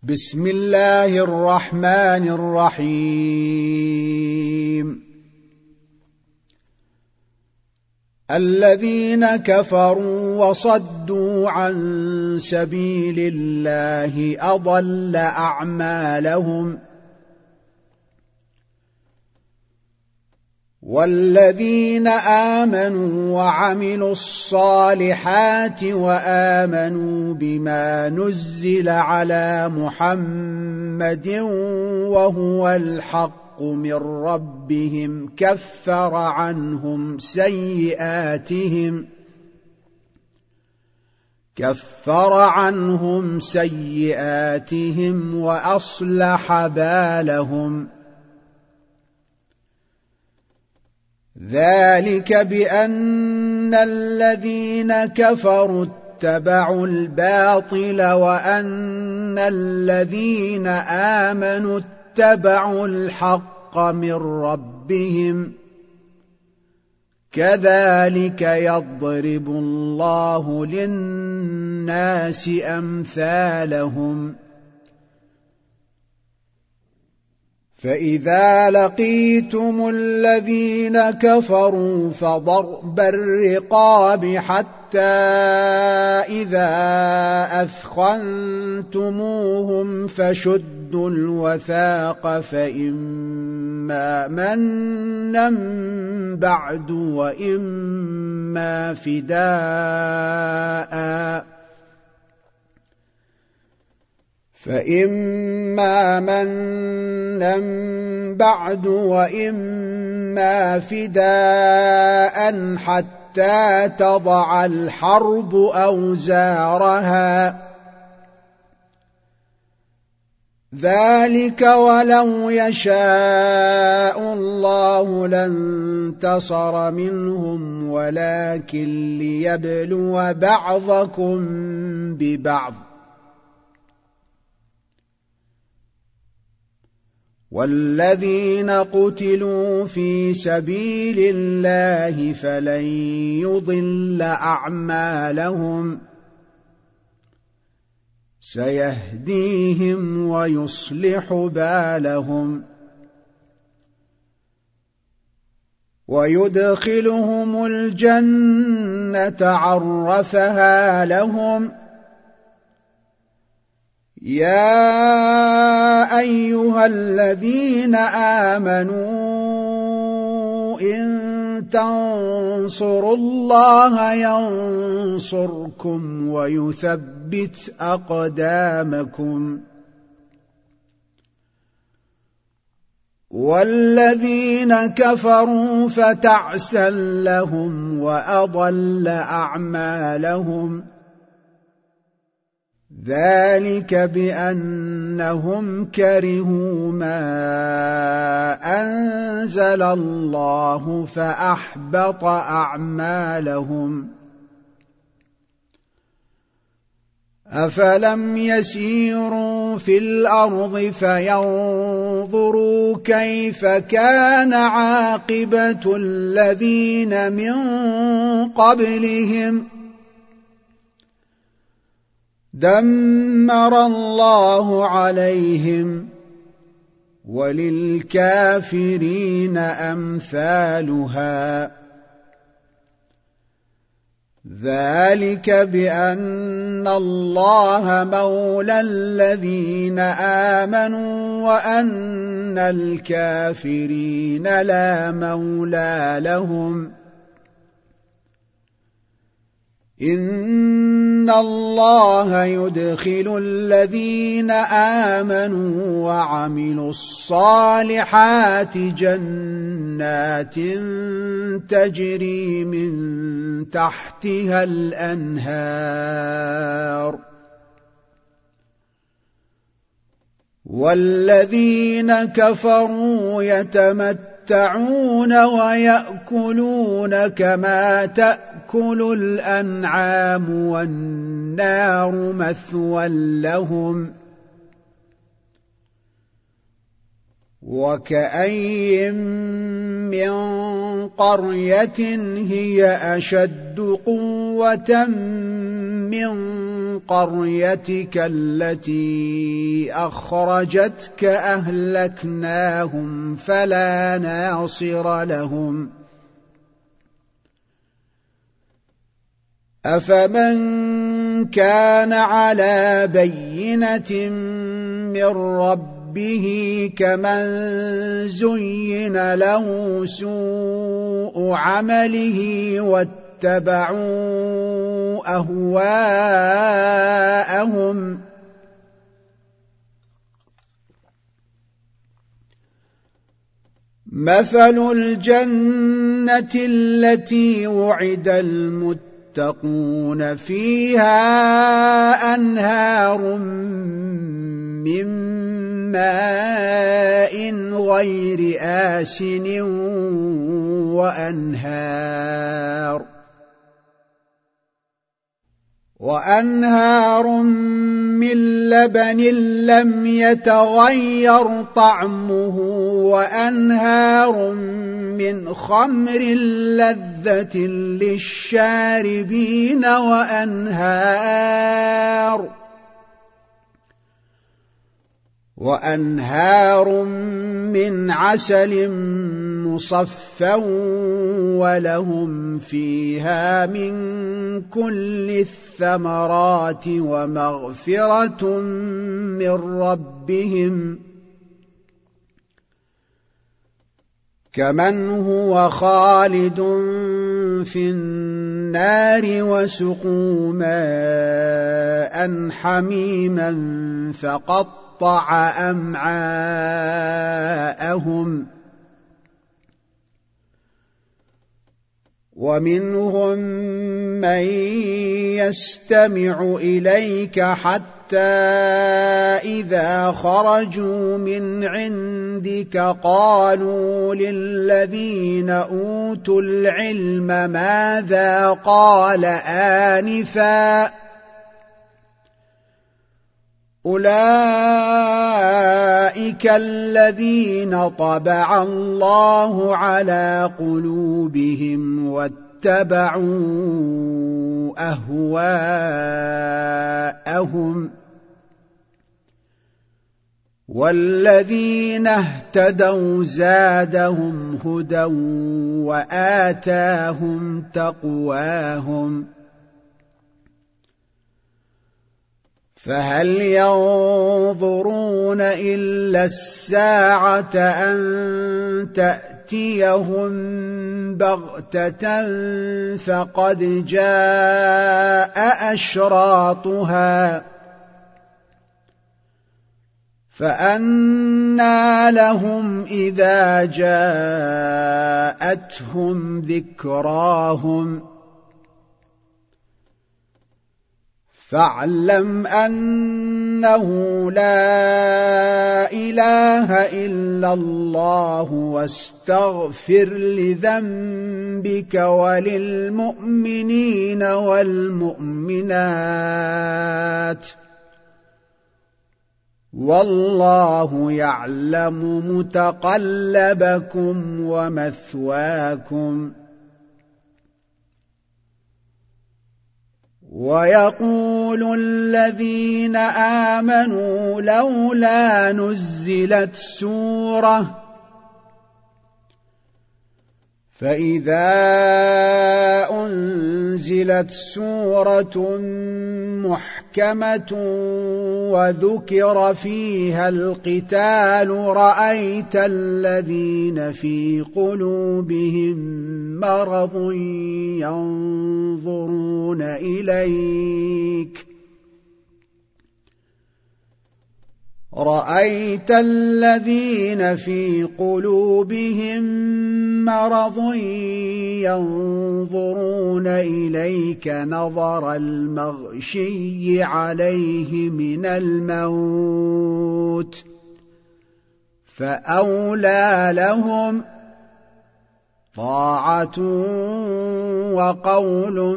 بسم الله الرحمن الرحيم الذين كفروا وصدوا عن سبيل الله أضل أعمالهم والذين آمنوا وعملوا الصالحات وآمنوا بما نزل على محمد وهو الحق من ربهم كفر عنهم سيئاتهم وأصلح بالهم ذلك بأن الذين كفروا اتبعوا الباطل وأن الذين آمنوا اتبعوا الحق من ربهم كذلك يضرب الله للناس أمثالهم فإذا لقيتم الذين كفروا فضرب الرقاب حتى إذا أثخنتموهم فشدوا الوثاق فإما منا بعد وإما فداء حتى تضع الحرب أوزارها ذلك ولو يشاء الله لانتصر منهم ولكن ليبلو بعضكم ببعض والذين قتلوا في سبيل الله فلن يضل أعمالهم سيهديهم ويصلح بالهم ويدخلهم الجنة عرفها لهم يا أيها الذين آمنوا إن تنصروا الله ينصركم ويثبت أقدامكم والذين كفروا فتعسا لهم وأضل أعمالهم ذلك بأنهم كرهوا ما أنزل الله فأحبط أعمالهم أفلم يسيروا في الأرض فينظروا كيف كان عاقبة الذين من قبلهم دمر الله عليهم وللكافرين أمثالها ذلك بأن الله مولى الذين آمنوا وأن الكافرين لا مولى لهم إن الله يدخل الذين آمنوا وعملوا الصالحات جنات تجري من تحتها الأنهار والذين كفروا يتمتعون ويأكلون كما تأكل الأنعام والنار مثوى لهم وكأين من قرية هي أشد قوة من قريتك التي أخرجتك أهلكناهم فلا ناصر لهم أفمن كان على بينة من ربه كمن زين له سوء عمله واتبعوا أهواءهم مثل الجنة التي وعد المتقون فيها أنهار من ماء غير آسن وأنهار من لبن لم يتغير طعمه وأنهار من خمر لذة للشاربين وأنهار من عسل مصفى ولهم فيها من كل الثمرات ومغفرة من ربهم كمن هو خالد في النار وسقوا ماء حميما فقطع أمعاءهم ومنهم من يستمع إليك حتى إذا خرجوا من عندك قالوا للذين أوتوا العلم ماذا قال آنفا أولئك الذين طبع الله على قلوبهم واتبعوا أهواءهم والذين اهتدوا زادهم هدى وآتاهم تقواهم فهل ينظرون إلا الساعة أن تأتيهم بغتة فقد جاء أشراطها فأنى لهم إذا جاءتهم ذكراهم فاعلم أنه لا إله إلا الله واستغفر لذنبك وللمؤمنين والمؤمنات والله يعلم متقلبكم ومثواكم ويقول الذين آمنوا لولا نزلت سورة فإذا أنزلت سورة محكمة وذكر فيها القتال رأيت الذين في قلوبهم مرض ينظرون إليك رأيت الذين في قلوبهم مرض ينظرون إليك نظر المغشي عليه من الموت فأولى لهم طاعة وقول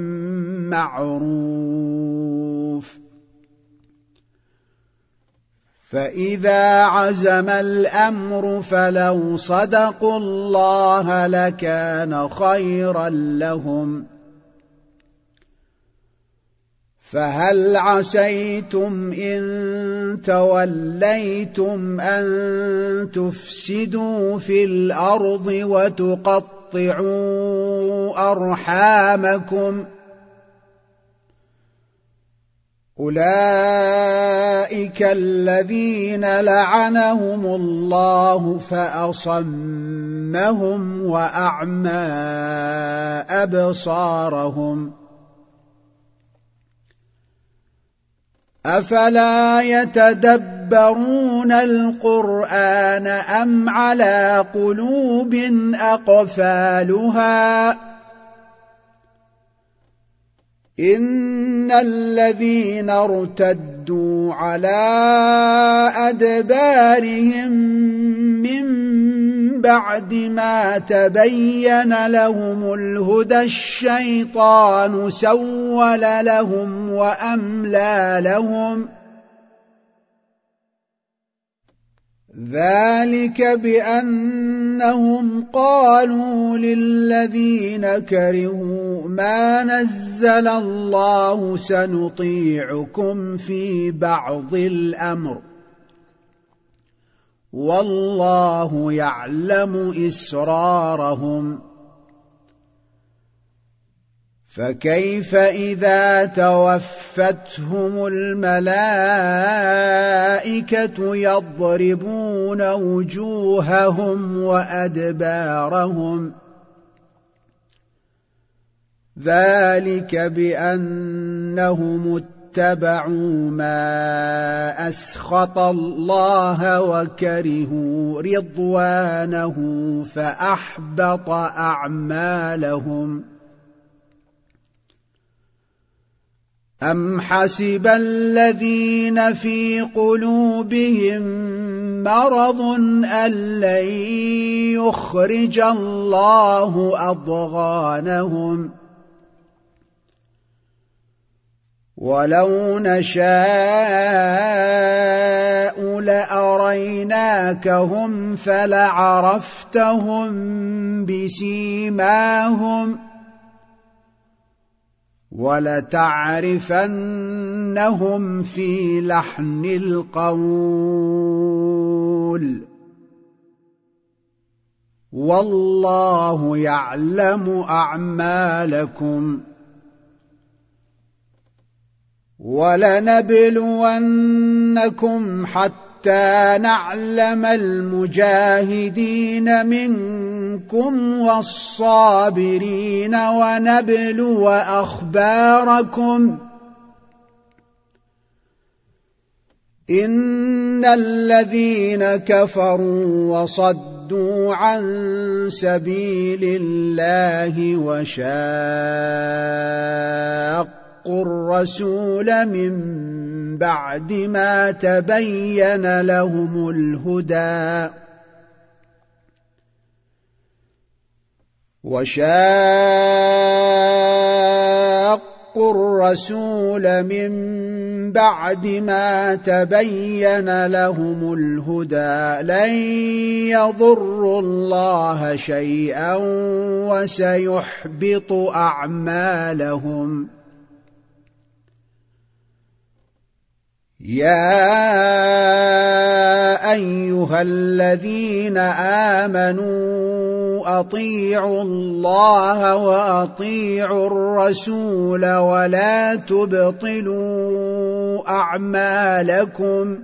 معروف فإذا عزم الأمر فلو صدقوا الله لكان خيرا لهم فهل عسيتم إن توليتم أن تفسدوا في الأرض وتقطعوا أرحامكم أولئك الذين لعنهم الله فأصمهم وأعمى أبصارهم أفلا يتدبرون القرآن أم على قلوب أقفالها إن الذين ارتدوا على أدبارهم من بعد ما تبين لهم الهدى الشيطان سول لهم وأملى لهم ذلك بأنهم قالوا للذين كرهوا ما نزل الله سنطيعكم في بعض الأمر والله يعلم إسرارهم فكيف إذا توفتهم الملائكة يضربون وجوههم وأدبارهم ذلك بأنهم اتبعوا ما أسخط الله وكرهوا رضوانه فأحبط أعمالهم أم حسب الذين في قلوبهم مرض أن لن يخرج الله أضغانهم ولو نشاء لأريناكهم فلعرفتهم بسيماهم ولتعرفنهم في لحن القول والله يعلم أعمالكم ولنبلونكم حتى نعلم المجاهدين منكم والصابرين ونبلو أخباركم إن الذين كفروا وصدوا عن سبيل الله وشاقوا الرسول من بعد ما تبين لهم الهدى وشاقوا الرسول من بعد ما تبين لهم الهدى لن يضروا الله شيئا وسيحبط أعمالهم يا أيها الذين آمنوا أطيعوا الله وأطيعوا الرسول ولا تبطلوا أعمالكم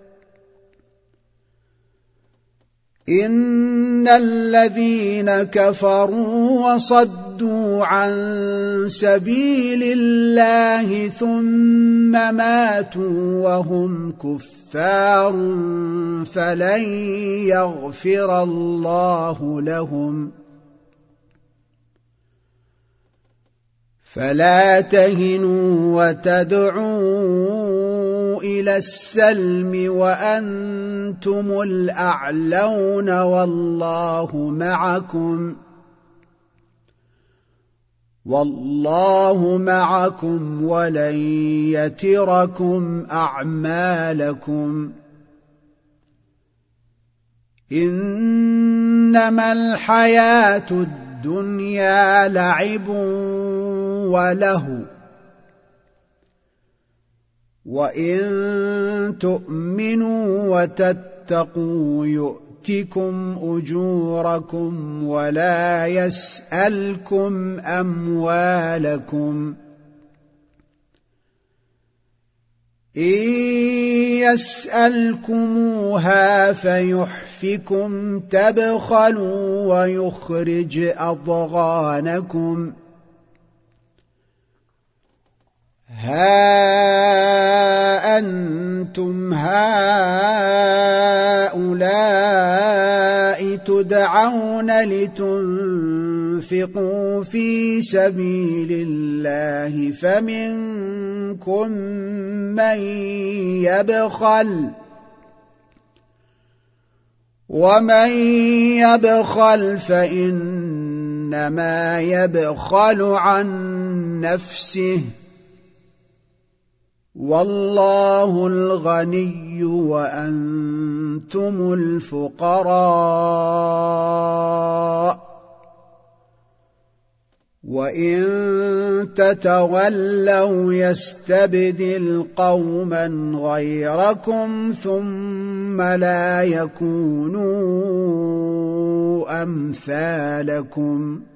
إن الذين كفروا وصدوا عن سبيل الله ثم ماتوا وهم كفار فلن يغفر الله لهم فلا تهنوا وتدعوا إلى السلم وأنتم الأعلون والله معكم ولن يتركم أعمالكم إنما الحياة الدنيا لعب وله وإن تؤمنوا وتتقوا يؤتكم أجوركم ولا يسألكم أموالكم إن يسألكموها فيحفكم تبخلوا ويخرج أضغانكم ها أنتم هؤلاء تدعون لتنفقوا في سبيل الله فمنكم من يبخل ومن يبخل فإنما يبخل عن نفسه والله الغني وأنتم الفقراء وإن تتولوا يستبدل قوما غيركم ثم لا يكونوا أمثالكم